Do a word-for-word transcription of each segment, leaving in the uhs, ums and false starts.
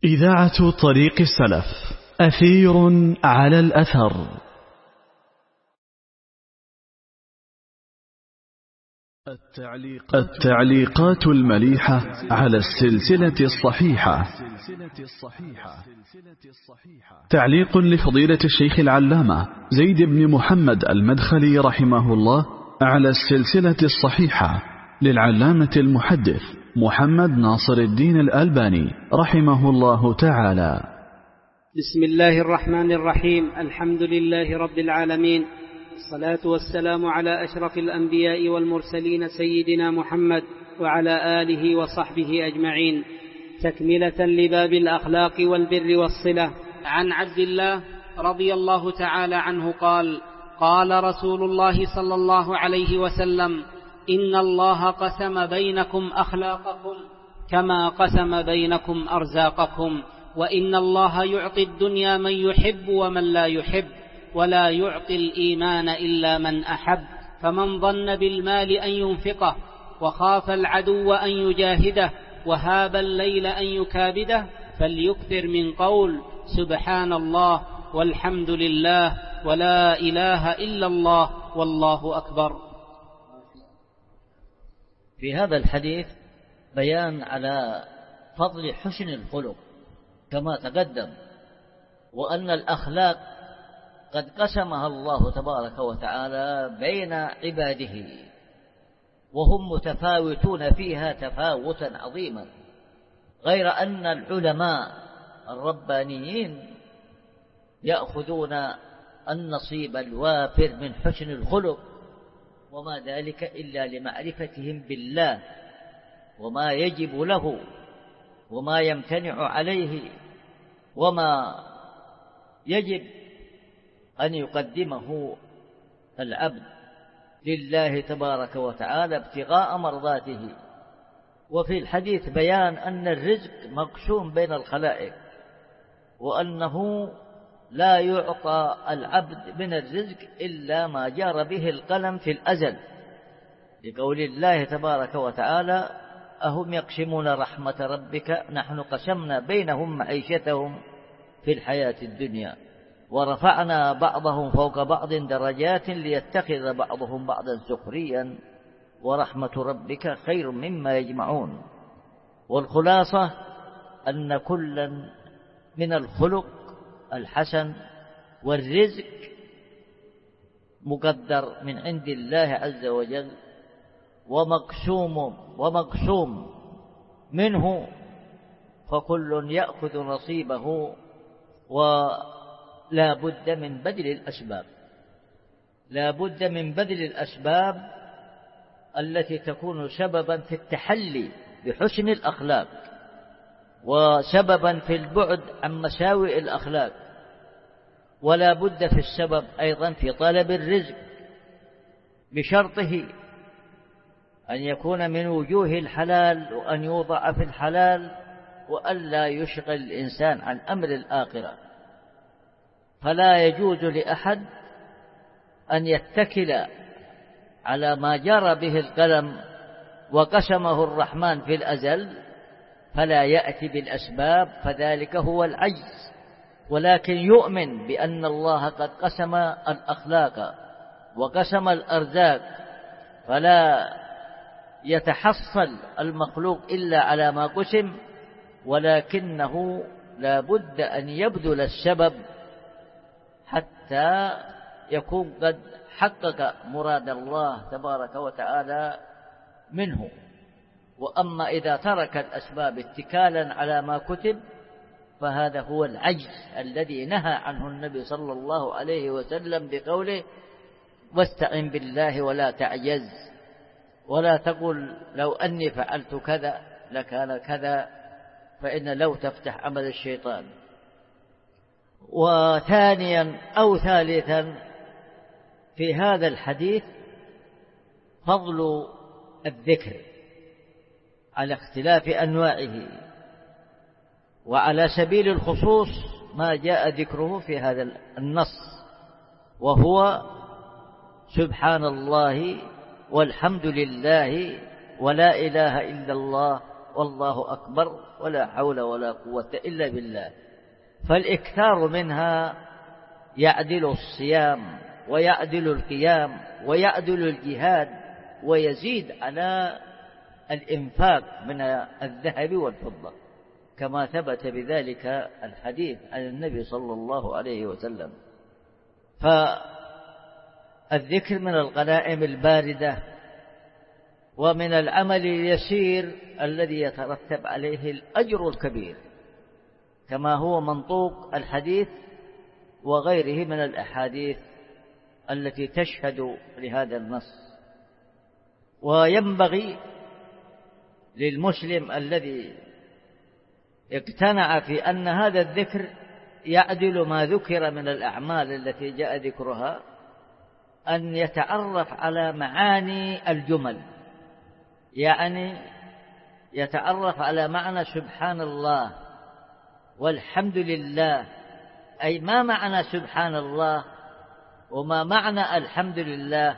إذاعة طريق السلف، أثير على الأثر. التعليقات المليحة على السلسلة الصحيحة. تعليق لفضيلة الشيخ العلامة زيد بن محمد المدخلي رحمه الله على السلسلة الصحيحة للعلامة المحدث محمد ناصر الدين الألباني رحمه الله تعالى. بسم الله الرحمن الرحيم. الحمد لله رب العالمين، الصلاة والسلام على أشرف الأنبياء والمرسلين سيدنا محمد وعلى آله وصحبه أجمعين، تكملة لباب الأخلاق والبر والصلة. عن عبد الله رضي الله تعالى عنه قال: قال رسول الله صلى الله عليه وسلم: إن الله قسم بينكم أخلاقكم كما قسم بينكم أرزاقكم، وإن الله يعطي الدنيا من يحب ومن لا يحب، ولا يعطي الإيمان إلا من أحب. فمن ظن بالمال أن ينفقه، وخاف العدو أن يجاهده، وهاب الليل أن يكابده، فليكثر من قول سبحان الله والحمد لله ولا إله إلا الله والله أكبر. في هذا الحديث بيان على فضل حسن الخلق كما تقدم، وأن الأخلاق قد قسمها الله تبارك وتعالى بين عباده، وهم متفاوتون فيها تفاوتا عظيما، غير أن العلماء الربانيين يأخذون النصيب الوافر من حسن الخلق، وما ذلك إلا لمعرفتهم بالله وما يجب له وما يمتنع عليه وما يجب أن يقدمه العبد لله تبارك وتعالى ابتغاء مرضاته. وفي الحديث بيان أن الرزق مقسوم بين الخلائق، وأنه لا يعطى العبد من الرزق إلا ما جار به القلم في الأزل، لقول الله تبارك وتعالى: أهم يقسمون رحمة ربك نحن قسمنا بينهم معيشتهم في الحياة الدنيا ورفعنا بعضهم فوق بعض درجات ليتخذ بعضهم بعضا سخريا ورحمة ربك خير مما يجمعون. والخلاصة أن كلا من الخلق الحسن والرزق مقدر من عند الله عز وجل، ومقسوم ومقسوم منه، فكل يأخذ نصيبه، ولا بد من بذل الأسباب، لا بد من بذل الأسباب التي تكون سببا في التحلي بحسن الأخلاق، وسببا في البعد عن مساوئ الأخلاق، ولا بد في السبب أيضا في طلب الرزق، بشرطه أن يكون من وجوه الحلال، وأن يوضع في الحلال، وأن لا يشغل الإنسان عن أمر الآخرة. فلا يجوز لأحد أن يتكل على ما جرى به القلم وقسمه الرحمن في الأزل فلا يأتي بالأسباب، فذلك هو العجز، ولكن يؤمن بأن الله قد قسم الأخلاق وقسم الأرزاق، فلا يتحصل المخلوق إلا على ما قسم، ولكنه لا بد أن يبذل السبب حتى يكون قد حقق مراد الله تبارك وتعالى منه. وأما إذا ترك الأسباب اتكالا على ما كتب فهذا هو العجز الذي نهى عنه النبي صلى الله عليه وسلم بقوله: واستعن بالله ولا تعجز، ولا تقل لو أني فعلت كذا لكان كذا، فإن لو تفتح عمل الشيطان. وثانيا أو ثالثا في هذا الحديث فضل الذكر على اختلاف أنواعه، وعلى سبيل الخصوص ما جاء ذكره في هذا النص، وهو سبحان الله والحمد لله ولا إله إلا الله والله أكبر ولا حول ولا قوة إلا بالله. فالإكثار منها يعدل الصيام ويعدل القيام ويعدل الجهاد، ويزيد على الإنفاق من الذهب والفضة، كما ثبت بذلك الحديث عن النبي صلى الله عليه وسلم. فالذكر من الغنائم الباردة ومن العمل اليسير الذي يترتب عليه الأجر الكبير، كما هو منطوق الحديث وغيره من الأحاديث التي تشهد لهذا النص. وينبغي للمسلم الذي اقتنع في أن هذا الذكر يعدل ما ذكر من الأعمال التي جاء ذكرها أن يتعرف على معاني الجمل، يعني يتعرف على معنى سبحان الله والحمد لله، أي ما معنى سبحان الله وما معنى الحمد لله،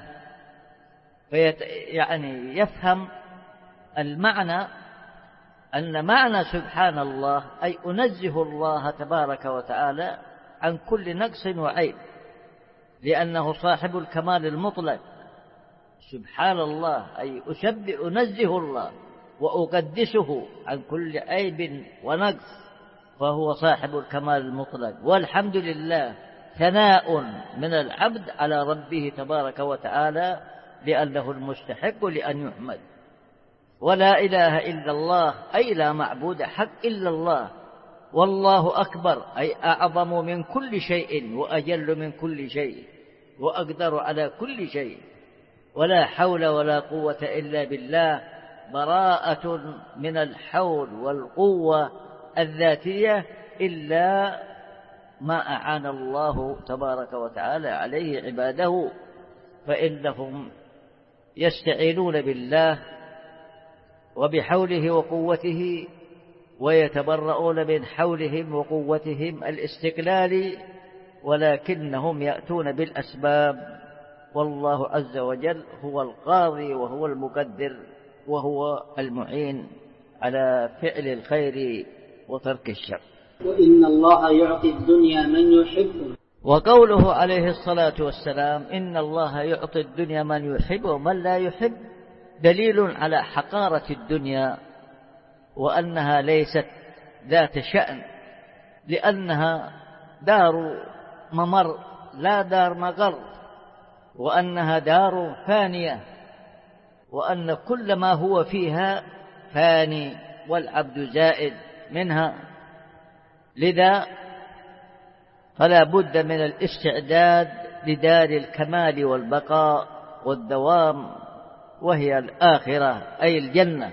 فيت يعني يفهم المعنى أن معنى سبحان الله أي أنزه الله تبارك وتعالى عن كل نقص وعيب، لأنه صاحب الكمال المطلق. سبحان الله أي أسبح أنزه الله وأقدسه عن كل عيب ونقص، فهو صاحب الكمال المطلق. والحمد لله ثناء من العبد على ربه تبارك وتعالى لأنه المستحق لأن يحمد. ولا إله إلا الله أي لا معبود حق إلا الله. والله أكبر أي أعظم من كل شيء وأجل من كل شيء وأقدر على كل شيء. ولا حول ولا قوة إلا بالله، براءة من الحول والقوة الذاتية إلا ما أعان الله تبارك وتعالى عليه عباده، فإنهم يستعينون بالله وبحوله وقوته ويتبرؤون من حولهم وقوتهم الاستقلال، ولكنهم يأتون بالأسباب، والله عز وجل هو القاضي وهو المقدر وهو المعين على فعل الخير وترك الشر. وإن الله يعطي الدنيا من يحب. وقوله عليه الصلاة والسلام إن الله يعطي الدنيا من يحب ومن لا يحب دليل على حقارة الدنيا وأنها ليست ذات شأن، لأنها دار ممر لا دار مقر، وأنها دار فانية، وأن كل ما هو فيها فاني والعبد زائد منها. لذا فلا بد من الاستعداد لدار الكمال والبقاء والدوام، وهي الآخرة أي الجنة.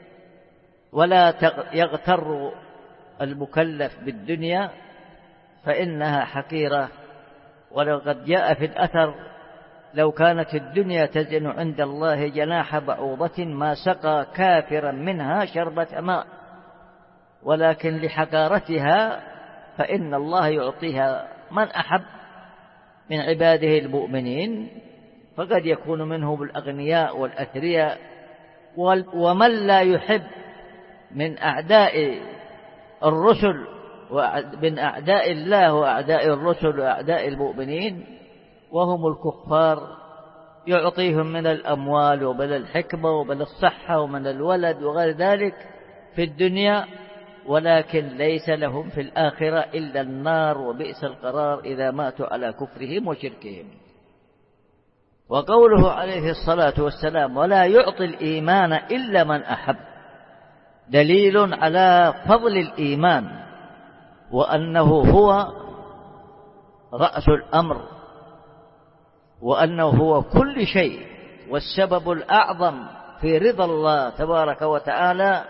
ولا يغتر المكلف بالدنيا فإنها حقيرة. ولقد جاء في الأثر لو كانت الدنيا تزن عند الله جناح بعوضة ما سقى كافرا منها شربة ماء، ولكن لحقارتها فإن الله يعطيها من أحب من عباده المؤمنين، فقد يكون منهم الأغنياء والأثرياء، ومن لا يحب من أعداء الرسل ومن أعداء الله وأعداء الرسل وأعداء المؤمنين وهم الكفار يعطيهم من الأموال ومن الحكمة ومن الصحة ومن الولد وغير ذلك في الدنيا، ولكن ليس لهم في الآخرة إلا النار، وبئس القرار إذا ماتوا على كفرهم وشركهم. وقوله عليه الصلاة والسلام ولا يعطي الإيمان إلا من أحب دليل على فضل الإيمان، وأنه هو رأس الأمر، وأنه هو كل شيء، والسبب الأعظم في رضا الله تبارك وتعالى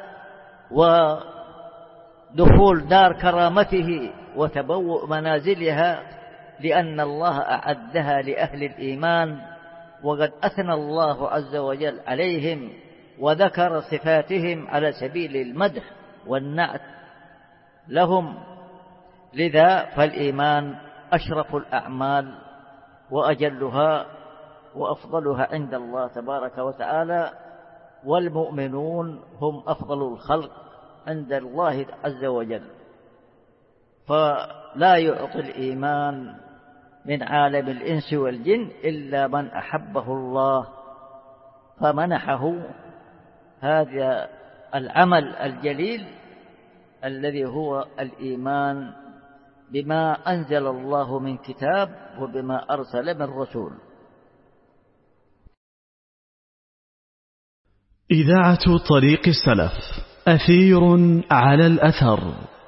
ودخول دار كرامته وتبوء منازلها، لأن الله أعدها لأهل الإيمان، وقد أثنى الله عز وجل عليهم وذكر صفاتهم على سبيل المدح والنعت لهم. لذا فالإيمان أشرف الأعمال وأجلها وأفضلها عند الله تبارك وتعالى، والمؤمنون هم أفضل الخلق عند الله عز وجل. فلا يعطي الإيمان من عالم الإنس والجن إلا من أحبه الله فمنحه هذا العمل الجليل الذي هو الإيمان بما أنزل الله من كتاب وبما أرسل من رسول. إذاعة طريق السلف، أثير على الأثر.